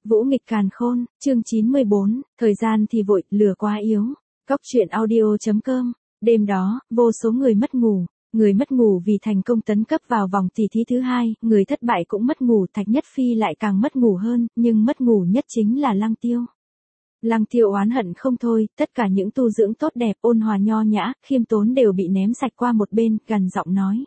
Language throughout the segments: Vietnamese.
Vũ nghịch càn khôn, chương 94, thời gian thì vội, lửa quá yếu. Cóc truyện audio.com. Đêm đó, vô số người mất ngủ vì thành công tấn cấp vào vòng tỷ thí thứ hai, người thất bại cũng mất ngủ, Thạch Nhất Phi lại càng mất ngủ hơn, nhưng mất ngủ nhất chính là Lăng Tiêu. Lăng Tiêu oán hận không thôi, tất cả những tu dưỡng tốt đẹp, ôn hòa nho nhã, khiêm tốn đều bị ném sạch qua một bên, gằn giọng nói.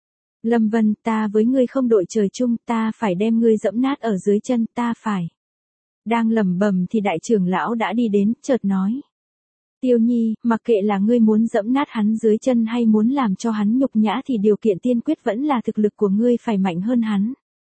Lâm Vân, ta với ngươi không đội trời chung, ta phải đem ngươi dẫm nát ở dưới chân, ta phải. Đang lẩm bẩm thì đại trưởng lão đã đi đến, chợt nói. Tiêu Nhi, mặc kệ là ngươi muốn dẫm nát hắn dưới chân hay muốn làm cho hắn nhục nhã thì điều kiện tiên quyết vẫn là thực lực của ngươi phải mạnh hơn hắn.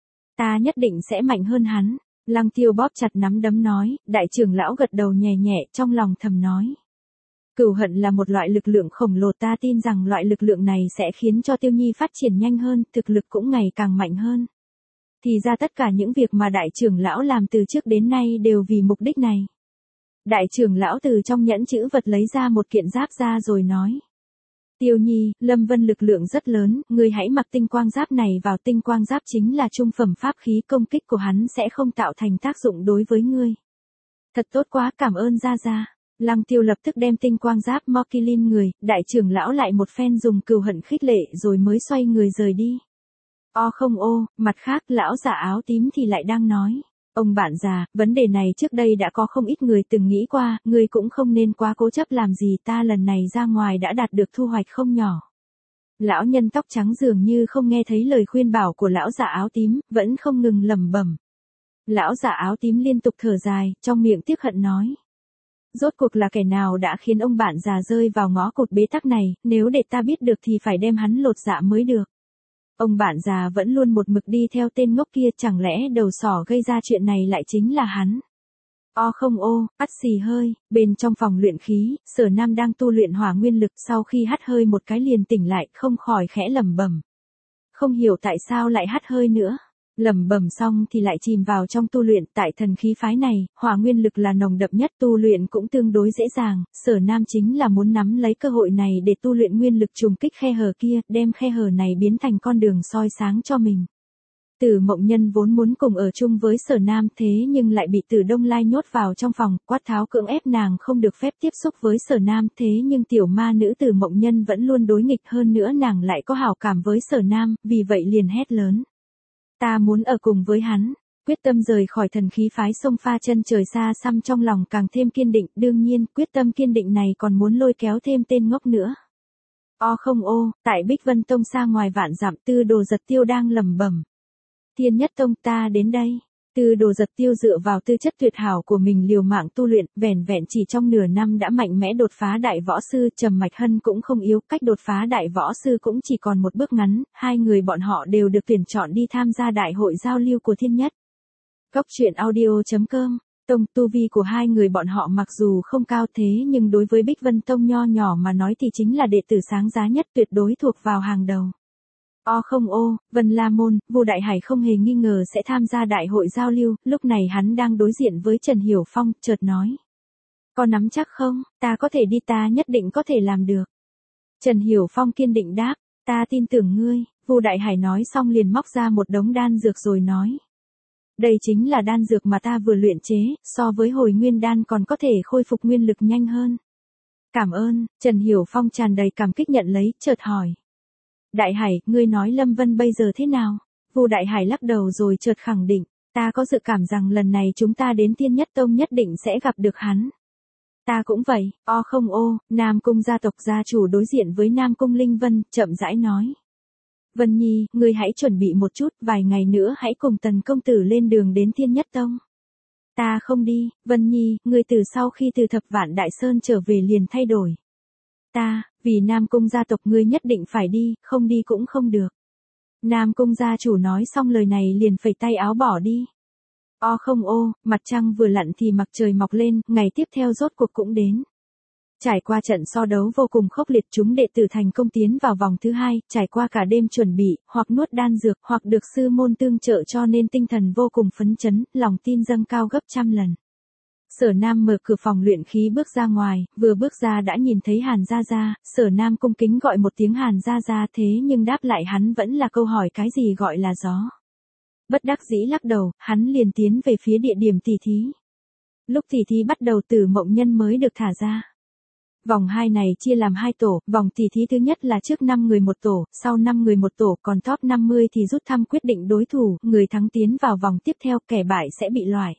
Ta nhất định sẽ mạnh hơn hắn. Lăng Tiêu bóp chặt nắm đấm nói, đại trưởng lão gật đầu nhẹ nhẹ, trong lòng thầm nói. Cừu hận là một loại lực lượng khổng lồ, ta tin rằng loại lực lượng này sẽ khiến cho Tiêu Nhi phát triển nhanh hơn, thực lực cũng ngày càng mạnh hơn. Thì ra tất cả những việc mà đại trưởng lão làm từ trước đến nay đều vì mục đích này. Đại trưởng lão từ trong nhẫn chữ vật lấy ra một kiện giáp ra rồi nói. Tiêu Nhi, Lâm Vân lực lượng rất lớn, ngươi hãy mặc tinh quang giáp này vào, tinh quang giáp chính là trung phẩm pháp khí, công kích của hắn sẽ không tạo thành tác dụng đối với ngươi. Thật tốt quá, cảm ơn gia gia. Lăng Tiêu lập tức đem tinh quang giáp Moki lên người, đại trưởng lão lại một phen dùng cừu hận khích lệ rồi mới xoay người rời đi. Không ô, mặt khác lão già áo tím thì lại đang nói. Ông bạn già, vấn đề này trước đây đã có không ít người từng nghĩ qua, ngươi cũng không nên quá cố chấp làm gì, ta lần này ra ngoài đã đạt được thu hoạch không nhỏ. Lão nhân tóc trắng dường như không nghe thấy lời khuyên bảo của lão già áo tím, vẫn không ngừng lẩm bẩm. Lão già áo tím liên tục thở dài, trong miệng tiếc hận nói. Rốt cuộc là kẻ nào đã khiến ông bạn già rơi vào ngõ cụt bế tắc này, nếu để ta biết được thì phải đem hắn lột dạ mới được. Ông bạn già vẫn luôn một mực đi theo tên ngốc kia, chẳng lẽ đầu sỏ gây ra chuyện này lại chính là hắn. Không ô, ắt xì hơi, bên trong phòng luyện khí, Sở Nam đang tu luyện hỏa nguyên lực, sau khi hắt hơi một cái liền tỉnh lại, không khỏi khẽ lẩm bẩm. Không hiểu tại sao lại hắt hơi nữa. Lẩm bẩm xong thì lại chìm vào trong tu luyện, tại thần khí phái này, hỏa nguyên lực là nồng đậm nhất, tu luyện cũng tương đối dễ dàng, Sở Nam chính là muốn nắm lấy cơ hội này để tu luyện nguyên lực trùng kích khe hở kia, đem khe hở này biến thành con đường soi sáng cho mình. Tử Mộng Nhân vốn muốn cùng ở chung với Sở Nam thế nhưng lại bị Tử Đông Lai nhốt vào trong phòng, quát tháo cưỡng ép nàng không được phép tiếp xúc với Sở Nam, thế nhưng tiểu ma nữ Tử Mộng Nhân vẫn luôn đối nghịch, hơn nữa nàng lại có hảo cảm với Sở Nam, vì vậy liền hét lớn. Ta muốn ở cùng với hắn, quyết tâm rời khỏi thần khí phái sông pha chân trời xa xăm, trong lòng càng thêm kiên định, đương nhiên, quyết tâm kiên định này còn muốn lôi kéo thêm tên ngốc nữa. Không ô, tại Bích Vân Tông xa ngoài vạn dặm, Tư Đồ Giật Tiêu đang lẩm bẩm. Thiên Nhất Tông, ta đến đây. Tư Đồ Giật Tiêu dựa vào tư chất tuyệt hảo của mình liều mạng tu luyện, vẻn vẹn chỉ trong nửa năm đã mạnh mẽ đột phá đại võ sư, Trầm Mạch Hân cũng không yếu, cách đột phá đại võ sư cũng chỉ còn một bước ngắn, hai người bọn họ đều được tuyển chọn đi tham gia đại hội giao lưu của Thiên Nhất. Cóc truyện audio.com. Tông tu vi của hai người bọn họ mặc dù không cao thế nhưng đối với Bích Vân Tông nho nhỏ mà nói thì chính là đệ tử sáng giá nhất, tuyệt đối thuộc vào hàng đầu. Không ô, Vân La Môn, Vu Đại Hải không hề nghi ngờ sẽ tham gia đại hội giao lưu, lúc này hắn đang đối diện với Trần Hiểu Phong, chợt nói. Có nắm chắc không, ta có thể đi, ta nhất định có thể làm được. Trần Hiểu Phong kiên định đáp, ta tin tưởng ngươi, Vu Đại Hải nói xong liền móc ra một đống đan dược rồi nói. Đây chính là đan dược mà ta vừa luyện chế, so với hồi nguyên đan còn có thể khôi phục nguyên lực nhanh hơn. Cảm ơn, Trần Hiểu Phong tràn đầy cảm kích nhận lấy, chợt hỏi. Đại Hải, ngươi nói Lâm Vân bây giờ thế nào? Vu Đại Hải lắc đầu rồi chợt khẳng định, ta có dự cảm rằng lần này chúng ta đến Thiên Nhất Tông nhất định sẽ gặp được hắn. Ta cũng vậy, không ô, Nam Cung gia tộc gia chủ đối diện với Nam Cung Linh Vân, chậm rãi nói. Vân Nhi, ngươi hãy chuẩn bị một chút, vài ngày nữa hãy cùng Tần công tử lên đường đến Thiên Nhất Tông. Ta không đi, Vân Nhi, ngươi từ sau khi từ Thập Vạn Đại Sơn trở về liền thay đổi. Vì Nam Cung gia tộc ngươi nhất định phải đi, không đi cũng không được. Nam Cung gia chủ nói xong lời này liền phẩy tay áo bỏ đi. Không ô, mặt trăng vừa lặn thì mặt trời mọc lên, ngày tiếp theo rốt cuộc cũng đến. Trải qua trận so đấu vô cùng khốc liệt, chúng đệ tử thành công tiến vào vòng thứ hai, trải qua cả đêm chuẩn bị, hoặc nuốt đan dược, hoặc được sư môn tương trợ cho nên tinh thần vô cùng phấn chấn, lòng tin dâng cao gấp trăm lần. Sở Nam mở cửa phòng luyện khí bước ra ngoài, vừa bước ra đã nhìn thấy Hàn Gia Gia, Sở Nam cung kính gọi một tiếng Hàn Gia Gia, thế nhưng đáp lại hắn vẫn là câu hỏi cái gì gọi là gió. Bất đắc dĩ lắc đầu, hắn liền tiến về phía địa điểm tỉ thí. Lúc tỉ thí bắt đầu Tử Mộng Nhân mới được thả ra. Vòng 2 này chia làm 2 tổ, vòng tỉ thí thứ nhất là trước 5 người một tổ, sau 5 người một tổ, còn top 50 thì rút thăm quyết định đối thủ, người thắng tiến vào vòng tiếp theo, kẻ bại sẽ bị loại.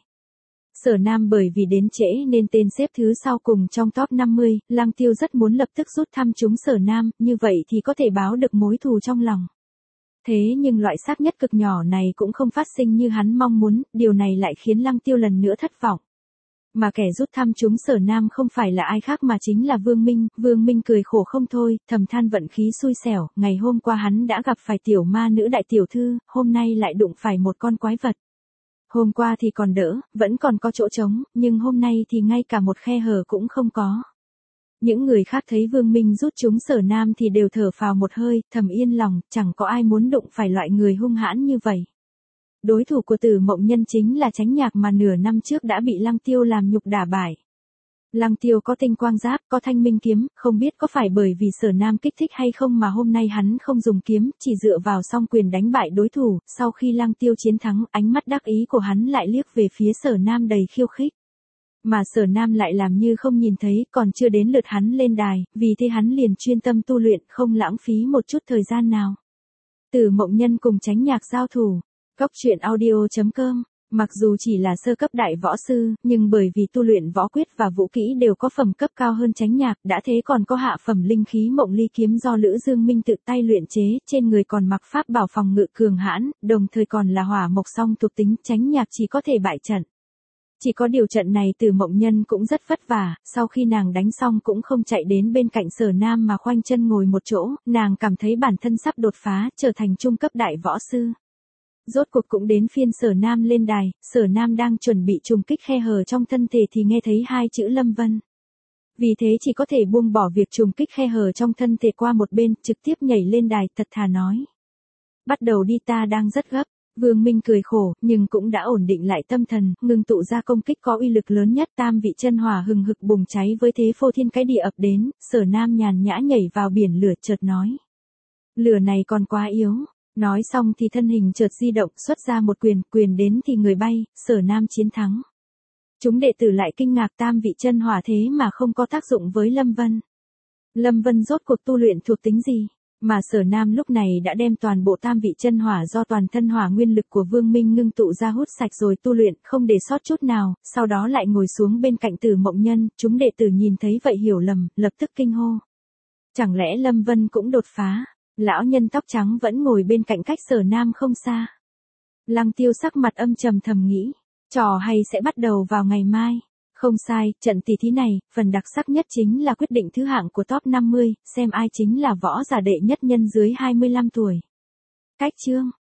Sở Nam bởi vì đến trễ nên tên xếp thứ sau cùng trong top 50, Lăng Tiêu rất muốn lập tức rút thăm chúng Sở Nam, như vậy thì có thể báo được mối thù trong lòng. Thế nhưng loại xác nhất cực nhỏ này cũng không phát sinh như hắn mong muốn, điều này lại khiến Lăng Tiêu lần nữa thất vọng. Mà kẻ rút thăm chúng Sở Nam không phải là ai khác mà chính là Vương Minh cười khổ không thôi, thầm than vận khí xui xẻo, ngày hôm qua hắn đã gặp phải tiểu ma nữ đại tiểu thư, hôm nay lại đụng phải một con quái vật. Hôm qua thì còn đỡ, vẫn còn có chỗ trống, nhưng hôm nay thì ngay cả một khe hở cũng không có. Những người khác thấy Vương Minh rút chúng Sở Nam thì đều thở phào một hơi, thầm yên lòng, chẳng có ai muốn đụng phải loại người hung hãn như vậy. Đối thủ của Tử Mộng Nhân chính là Chánh Nhạc mà nửa năm trước đã bị Lăng Tiêu làm nhục đả bại. Lăng Tiêu có tinh quang giáp, có thanh minh kiếm, không biết có phải bởi vì Sở Nam kích thích hay không mà hôm nay hắn không dùng kiếm, chỉ dựa vào song quyền đánh bại đối thủ, sau khi Lăng Tiêu chiến thắng, ánh mắt đắc ý của hắn lại liếc về phía Sở Nam đầy khiêu khích. Mà Sở Nam lại làm như không nhìn thấy, còn chưa đến lượt hắn lên đài, vì thế hắn liền chuyên tâm tu luyện, không lãng phí một chút thời gian nào. Tử Mộng Nhân cùng Chánh Nhạc giao thủ. Cóc truyện audio.com. Mặc dù chỉ là sơ cấp đại võ sư, nhưng bởi vì tu luyện võ quyết và vũ kỹ đều có phẩm cấp cao hơn Chánh Nhạc, đã thế còn có hạ phẩm linh khí Mộng Ly kiếm do Lữ Dương Minh tự tay luyện chế, trên người còn mặc pháp bảo phòng ngự cường hãn, đồng thời còn là hỏa mộc song thuộc tính, Chánh Nhạc chỉ có thể bại trận. Chỉ có điều trận này Tử Mộng Nhân cũng rất vất vả, sau khi nàng đánh xong cũng không chạy đến bên cạnh Sở Nam mà khoanh chân ngồi một chỗ, nàng cảm thấy bản thân sắp đột phá, trở thành trung cấp đại võ sư. Rốt cuộc cũng đến phiên Sở Nam lên đài, Sở Nam đang chuẩn bị trùng kích khe hở trong thân thể thì nghe thấy hai chữ Lâm Vân. Vì thế chỉ có thể buông bỏ việc trùng kích khe hở trong thân thể qua một bên, trực tiếp nhảy lên đài, thật thà nói. Bắt đầu đi, ta đang rất gấp. Vương Minh cười khổ, nhưng cũng đã ổn định lại tâm thần, ngừng tụ ra công kích có uy lực lớn nhất, tam vị chân hỏa hừng hực bùng cháy với thế phô thiên cái địa ập đến, Sở Nam nhàn nhã nhảy vào biển lửa, chợt nói. Lửa này còn quá yếu. Nói xong thì thân hình chợt di động, xuất ra một quyền đến thì người bay, Sở Nam chiến thắng. Chúng đệ tử lại kinh ngạc, tam vị chân hỏa thế mà không có tác dụng với Lâm Vân. Lâm Vân rốt cuộc tu luyện thuộc tính gì? Mà Sở Nam lúc này đã đem toàn bộ tam vị chân hỏa do toàn thân hỏa nguyên lực của Vương Minh ngưng tụ ra hút sạch rồi tu luyện, không để sót chút nào, sau đó lại ngồi xuống bên cạnh Tử Mộng Nhân, chúng đệ tử nhìn thấy vậy hiểu lầm, lập tức kinh hô. Chẳng lẽ Lâm Vân cũng đột phá? Lão nhân tóc trắng vẫn ngồi bên cạnh cách Sở Nam không xa. Lăng Tiêu sắc mặt âm trầm thầm nghĩ, trò hay sẽ bắt đầu vào ngày mai. Không sai, trận tỷ thí này, phần đặc sắc nhất chính là quyết định thứ hạng của top 50, xem ai chính là võ giả đệ nhất nhân dưới 25 tuổi. Cách chương